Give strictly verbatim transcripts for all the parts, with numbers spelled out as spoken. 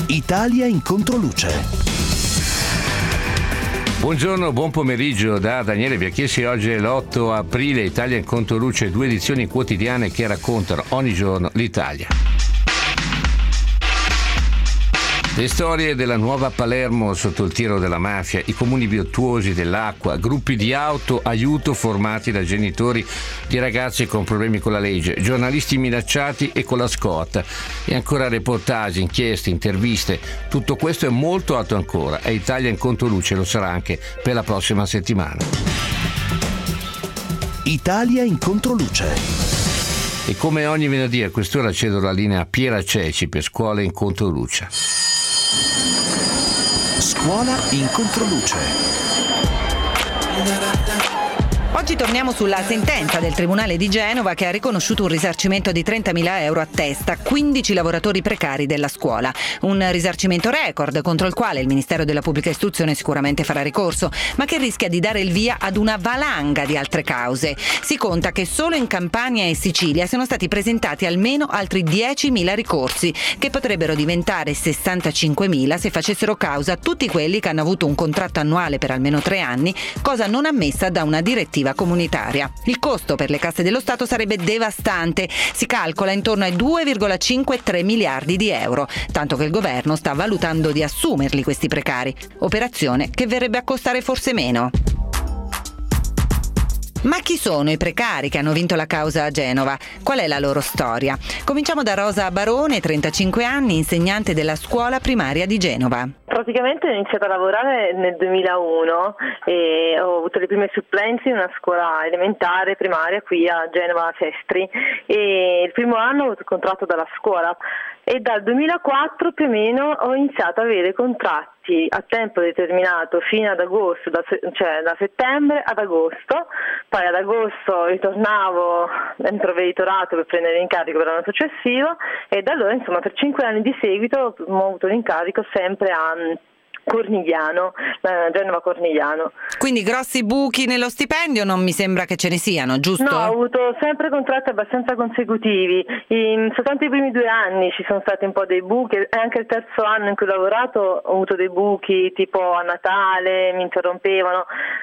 Italia in controluce. Buongiorno, buon pomeriggio da Daniele Biacchessi. Oggi è l'otto aprile, Italia in controluce, due edizioni quotidiane che raccontano ogni giorno l'Italia. Le storie della nuova Palermo sotto il tiro della mafia, i comuni virtuosi dell'acqua, gruppi di auto aiuto formati da genitori di ragazzi con problemi con la legge, giornalisti minacciati e con la scorta, e ancora reportage, inchieste, interviste. Tutto questo è molto altro ancora e Italia in controluce lo sarà anche per la prossima settimana. Italia in controluce. E come ogni venerdì a quest'ora cedo la linea a Piera Ceci per Scuola in controluce. Scuola in controluce. Oggi torniamo sulla sentenza del Tribunale di Genova che ha riconosciuto un risarcimento di trentamila euro a testa a quindici lavoratori precari della scuola. Un risarcimento record contro il quale il Ministero della Pubblica Istruzione sicuramente farà ricorso, ma che rischia di dare il via ad una valanga di altre cause. Si conta che solo in Campania e Sicilia siano stati presentati almeno altri diecimila ricorsi, che potrebbero diventare sessantacinquemila se facessero causa tutti quelli che hanno avuto un contratto annuale per almeno tre anni, cosa non ammessa da una direttiva comunitaria. Il costo per le casse dello Stato sarebbe devastante, si calcola intorno ai due virgola cinquantatré miliardi di euro, tanto che il governo sta valutando di assumerli questi precari, operazione che verrebbe a costare forse meno. Ma chi sono i precari che hanno vinto la causa a Genova? Qual è la loro storia? Cominciamo da Rosa Barone, trentacinque anni, insegnante della scuola primaria di Genova. Praticamente ho iniziato a lavorare nel duemilauno e ho avuto le prime supplenze in una scuola elementare primaria qui a Genova Sestri, e il primo anno ho avuto contratto dalla scuola e dal duemilaquattro più o meno ho iniziato ad avere contratti a tempo determinato fino ad agosto, da, cioè da settembre ad agosto. Poi ad agosto ritornavo in provveditorato per prendere l'incarico per l'anno successivo, e da allora insomma per cinque anni di seguito ho avuto l'incarico sempre a Cornigliano, eh, Genova Cornigliano. Quindi grossi buchi nello stipendio non mi sembra che ce ne siano, giusto? No, ho avuto sempre contratti abbastanza consecutivi. In, soltanto i primi due anni ci sono stati un po' dei buchi, e anche il terzo anno in cui ho lavorato ho avuto dei buchi, tipo a Natale mi interrompevano,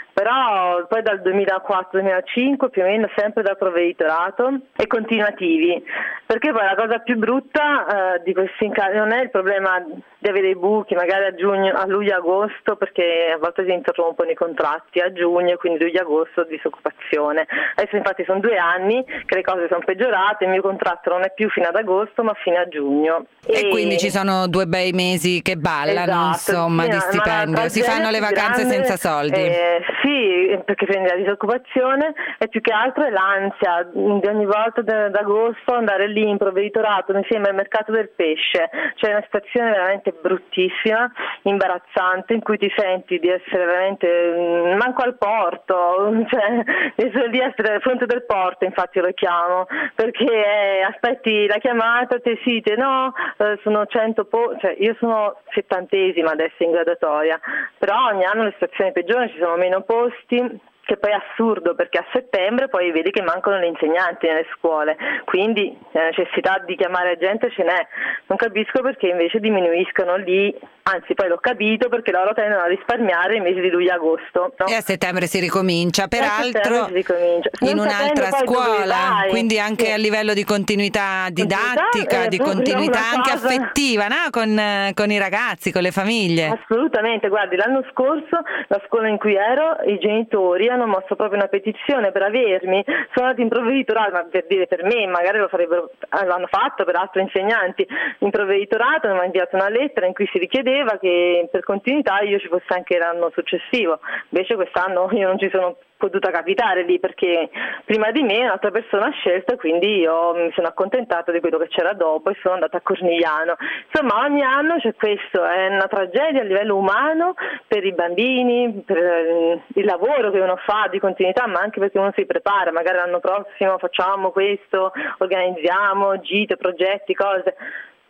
però poi dal duemilaquattro duemilacinque più o meno sempre da provveditorato e continuativi, perché poi la cosa più brutta eh, di questi incarichi non è il problema di avere i buchi magari a giugno, a luglio-agosto, perché a volte si interrompono i contratti a giugno, quindi luglio-agosto disoccupazione. Adesso infatti sono due anni che le cose sono peggiorate, il mio contratto non è più fino ad agosto ma fino a giugno. E, e quindi ci sono due bei mesi che ballano, esatto, insomma, sì, di stipendio, si fanno le vacanze grande, senza soldi. Eh, sì, perché prendi la disoccupazione, e più che altro è l'ansia di ogni volta d'agosto andare lì in provveditorato insieme al mercato del pesce. C'è una situazione veramente bruttissima, imbarazzante, in cui ti senti di essere veramente mh, manco al porto, cioè di essere lì a fronte del porto, infatti lo chiamo, perché eh, aspetti la chiamata, te sì, te no, eh, sono cento po- cioè io sono settantesima adesso in graduatoria, però ogni anno le situazioni peggiorano, ci sono meno posti, che poi è assurdo perché a settembre poi vedi che mancano le insegnanti nelle scuole, quindi la necessità di chiamare gente ce n'è. Non capisco perché invece diminuiscono lì, anzi poi l'ho capito perché loro tendono a risparmiare i mesi di luglio e agosto, no? E a settembre si ricomincia, peraltro si ricomincia. in un'altra scuola, quindi anche sì. A livello di continuità didattica, di continuità anche cosa... affettiva, no? con, con i ragazzi, con le famiglie. Assolutamente, guardi, l'anno scorso la scuola in cui ero, i genitori hanno mosso proprio una petizione per avermi, sono andati in provveditorato, ma per dire per me, magari lo farebbero, l'hanno fatto per altri insegnanti, in provveditorato mi hanno inviato una lettera in cui si richiedeva che per continuità io ci fosse anche l'anno successivo, invece quest'anno io non ci sono potuta capitare lì perché prima di me un'altra persona ha scelto, quindi io mi sono accontentata di quello che c'era dopo e sono andata a Cornigliano. Insomma, ogni anno c'è questo, è una tragedia a livello umano per i bambini, per il lavoro che uno fa di continuità, ma anche perché uno si prepara, magari l'anno prossimo facciamo questo, organizziamo gite, progetti, cose.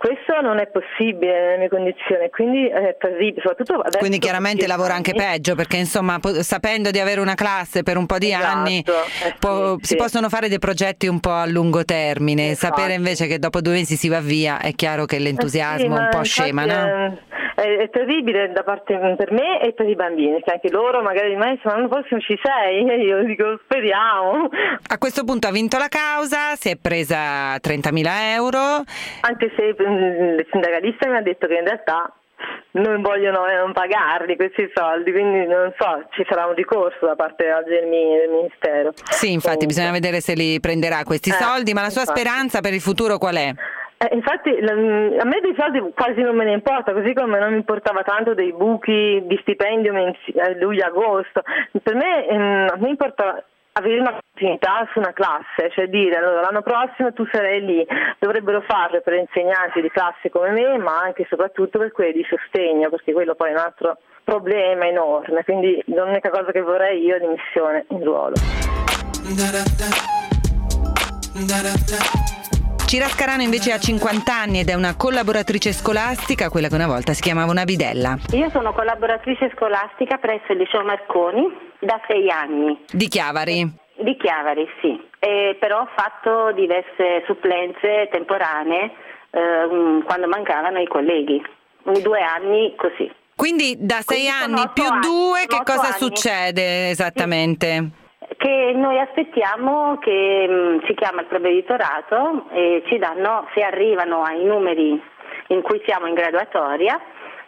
Questo non è possibile nelle mie condizioni, quindi è terribile, soprattutto adesso. Quindi chiaramente lavora anche peggio, perché insomma po- sapendo di avere una classe per un po' di Esatto, anni eh po- sì, si sì. possono fare dei progetti un po' a lungo termine. Infatti. Sapere invece che dopo due mesi si va via, è chiaro che l'entusiasmo Eh sì, un ma po' infatti scema, no? È, è, è terribile da parte per me e per i bambini, perché anche loro magari di me dicono l'anno prossimo ci sei, e io dico speriamo. A questo punto ha vinto la causa, si è presa trentamila euro. Anche se mh, il sindacalista mi ha detto che in realtà non vogliono eh, non pagarli questi soldi, quindi non so, ci sarà un ricorso da parte del, del Ministero. Sì, infatti Comunque. bisogna vedere se li prenderà questi Eh, soldi, ma la sua infatti. speranza per il futuro qual è? Eh, infatti la- a me dei soldi quasi non me ne importa, così come non mi importava tanto dei buchi di stipendio mensi- a luglio-agosto. Per me ehm, a me importa avere una continuità su una classe, cioè dire allora l'anno prossimo tu sarai lì. Dovrebbero farlo per insegnanti di classe come me, ma anche e soprattutto per quelli di sostegno, perché quello poi è un altro problema enorme, quindi l'unica cosa che vorrei io è dimissione in ruolo. Cira Scarano invece ha cinquanta anni ed è una collaboratrice scolastica, quella che una volta si chiamava una bidella. Io sono collaboratrice scolastica presso il liceo Marconi da sei anni. Di Chiavari. Di Chiavari, sì. E però ho fatto diverse supplenze temporanee eh, quando mancavano i colleghi. Due anni così. Quindi da sei Quindi sono anni otto più anni, due, che otto cosa anni. succede esattamente? Che noi aspettiamo che mh, si chiama il provveditorato e ci danno, se arrivano ai numeri in cui siamo in graduatoria,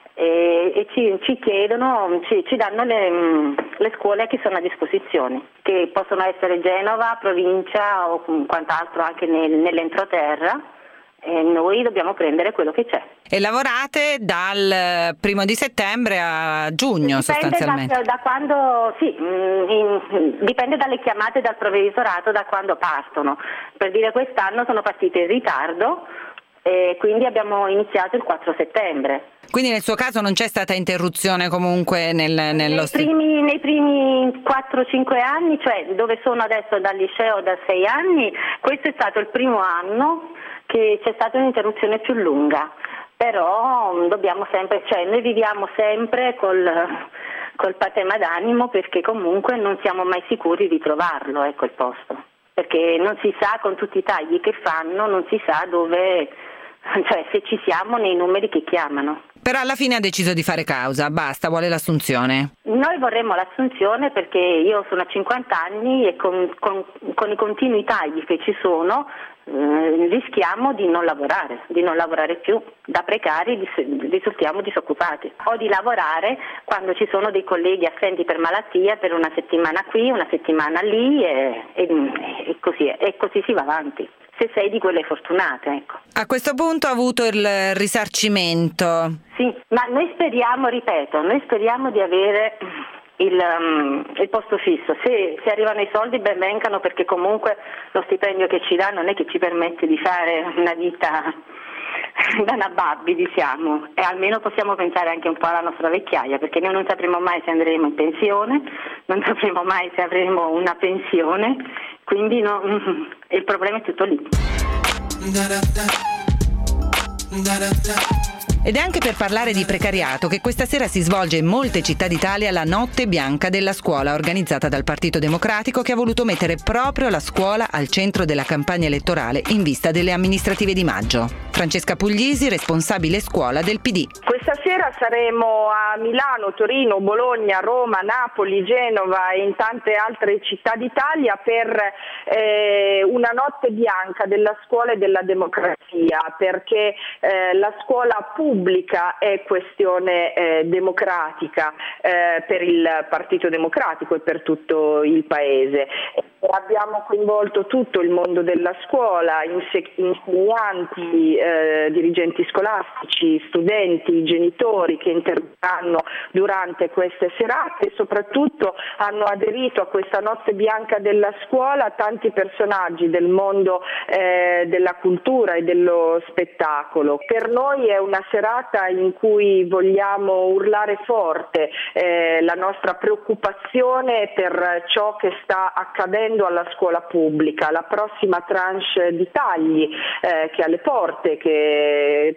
e, e ci, ci chiedono, ci, ci danno le, mh, le scuole che sono a disposizione, che possono essere Genova, provincia o mh, quant'altro anche nel, nell'entroterra. E noi dobbiamo prendere quello che c'è. E lavorate dal primo di settembre a giugno Dipende sostanzialmente. da, da quando, sì, mh, in- dipende dalle chiamate dal provveditorato, da quando partono. Per dire, quest'anno sono partite in ritardo e quindi abbiamo iniziato il quattro settembre. Quindi nel suo caso non c'è stata interruzione comunque nel, nello Nei sti- primi, nei primi quattro cinque anni, cioè dove sono adesso dal liceo da sei anni, questo è stato il primo anno che c'è stata un'interruzione più lunga, però mh, dobbiamo sempre, cioè noi viviamo sempre col, col patema d'animo, perché comunque non siamo mai sicuri di trovarlo, ecco, il posto, perché non si sa, con tutti i tagli che fanno, non si sa dove, cioè se ci siamo nei numeri che chiamano. Però alla fine ha deciso di fare causa, basta, vuole l'assunzione. Noi vorremmo l'assunzione perché io sono a cinquanta anni e con, con, con i continui tagli che ci sono eh, rischiamo di non lavorare, di non lavorare più. Da precari dis- risultiamo disoccupati. O di lavorare quando ci sono dei colleghi assenti per malattia per una settimana qui, una settimana lì e, e, e, così, e così si va avanti. Se sei di quelle fortunate, ecco. A questo punto ha avuto il risarcimento. Sì, ma noi speriamo, ripeto, noi speriamo di avere il, um, il posto fisso. Se, se arrivano i soldi ben vengano, perché comunque lo stipendio che ci dà non è che ci permette di fare una vita da nababbi, diciamo, e almeno possiamo pensare anche un po' alla nostra vecchiaia, perché noi non sapremo mai se andremo in pensione, non sapremo mai se avremo una pensione, quindi no, il problema è tutto lì. Ed è anche per parlare di precariato che questa sera si svolge in molte città d'Italia la Notte Bianca della Scuola, organizzata dal Partito Democratico, che ha voluto mettere proprio la scuola al centro della campagna elettorale in vista delle amministrative di maggio. Francesca Puglisi, responsabile scuola del P D. Questa sera saremo a Milano, Torino, Bologna, Roma, Napoli, Genova e in tante altre città d'Italia per eh, una notte bianca della scuola e della democrazia, perché eh, la scuola pubblica è questione eh, democratica eh, per il Partito Democratico e per tutto il Paese. Abbiamo coinvolto tutto il mondo della scuola, inse- insegnanti, eh, dirigenti scolastici, studenti, genitori che interverranno durante queste serate e soprattutto hanno aderito a questa notte bianca della scuola tanti personaggi del mondo eh, della cultura e dello spettacolo. Per noi è una serata in cui vogliamo urlare forte eh, la nostra preoccupazione per ciò che sta accadendo alla scuola pubblica, la prossima tranche di tagli eh, che alle porte, che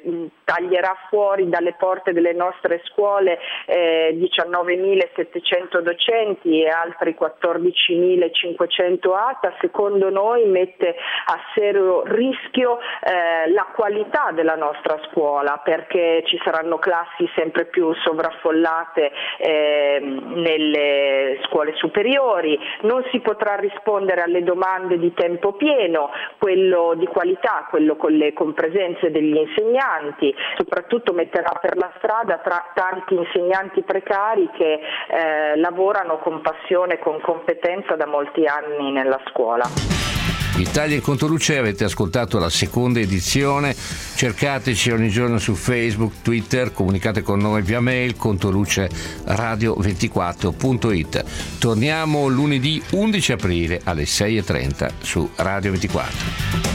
taglierà fuori dalle porte delle nostre scuole eh, diciannovemilasettecento docenti e altri quattordicimilacinquecento A T A, secondo noi mette a serio rischio eh, la qualità della nostra scuola, perché ci saranno classi sempre più sovraffollate eh, nelle scuole superiori, non si potrà rispondere alle domande di tempo pieno, quello di qualità, quello con le compresenze degli insegnanti, soprattutto metterà per la strada tra tanti insegnanti precari che eh, lavorano con passione e con competenza da molti anni nella scuola. Italia in Controluce, avete ascoltato la seconda edizione, cercateci ogni giorno su Facebook, Twitter, comunicate con noi via mail controluce radio ventiquattro punto it. Torniamo lunedì undici aprile alle sei e trenta su Radio ventiquattro.